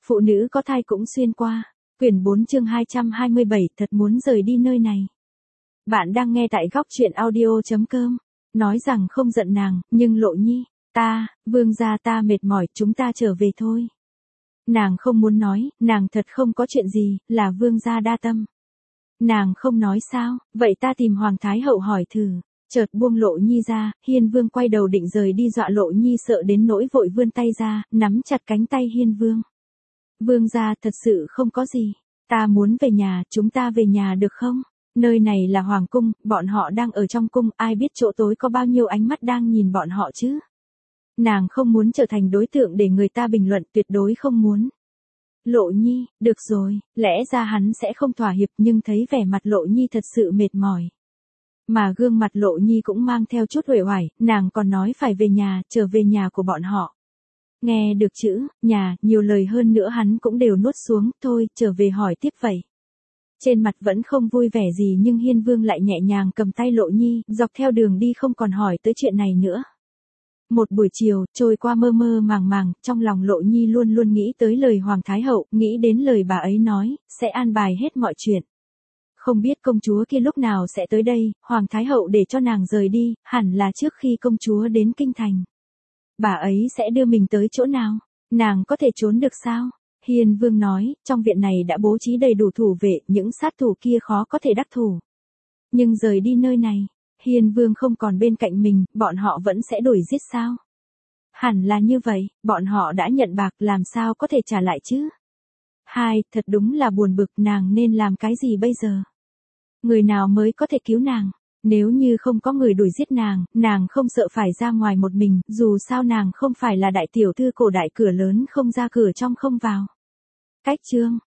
Phụ nữ có thai cũng xuyên qua. Quyển 4 chương 227 thật muốn rời đi nơi này. Bạn đang nghe tại góc truyện audio.com. Nói rằng không giận nàng, nhưng Lộ Nhi, Vương gia ta mệt mỏi, chúng ta trở về thôi. Nàng không muốn nói, nàng thật không có chuyện gì, là Vương gia đa tâm. Nàng không nói sao, vậy ta tìm Hoàng Thái Hậu hỏi thử. Chợt buông Lộ Nhi ra, Hiên Vương quay đầu định rời đi, dọa Lộ Nhi sợ đến nỗi vội vươn tay ra, nắm chặt cánh tay Hiên Vương. Vương gia, thật sự không có gì. Ta muốn về nhà, chúng ta về nhà được không? Nơi này là Hoàng cung, bọn họ đang ở trong cung, ai biết chỗ tối có bao nhiêu ánh mắt đang nhìn bọn họ chứ? Nàng không muốn trở thành đối tượng để người ta bình luận, tuyệt đối không muốn. Lộ Nhi, được rồi, lẽ ra hắn sẽ không thỏa hiệp, nhưng thấy vẻ mặt Lộ Nhi thật sự mệt mỏi. Mà gương mặt Lộ Nhi cũng mang theo chút uể oải, nàng còn nói phải về nhà, trở về nhà của bọn họ. Nghe được chữ, nhà, nhiều lời hơn nữa hắn cũng đều nuốt xuống, thôi, trở về hỏi tiếp vậy. Trên mặt vẫn không vui vẻ gì nhưng Hiên Vương lại nhẹ nhàng cầm tay Lộ Nhi, dọc theo đường đi không còn hỏi tới chuyện này nữa. Một buổi chiều, trôi qua mơ mơ màng màng, trong lòng Lộ Nhi luôn luôn nghĩ tới lời Hoàng Thái Hậu, nghĩ đến lời bà ấy nói, sẽ an bài hết mọi chuyện. Không biết công chúa kia lúc nào sẽ tới đây, Hoàng Thái Hậu để cho nàng rời đi, hẳn là trước khi công chúa đến kinh thành. Bà ấy sẽ đưa mình tới chỗ nào? Nàng có thể trốn được sao? Hiên Vương nói, trong viện này đã bố trí đầy đủ thủ vệ, những sát thủ kia khó có thể đắc thủ. Nhưng rời đi nơi này, Hiên Vương không còn bên cạnh mình, bọn họ vẫn sẽ đuổi giết sao? Hẳn là như vậy, bọn họ đã nhận bạc, làm sao có thể trả lại chứ? Thật đúng là buồn bực, nàng nên làm cái gì bây giờ? Người nào mới có thể cứu nàng? Nếu như không có người đuổi giết nàng không sợ phải ra ngoài một mình, dù sao nàng không phải là đại tiểu thư cổ đại cửa lớn không ra cửa trong không vào. Cách chương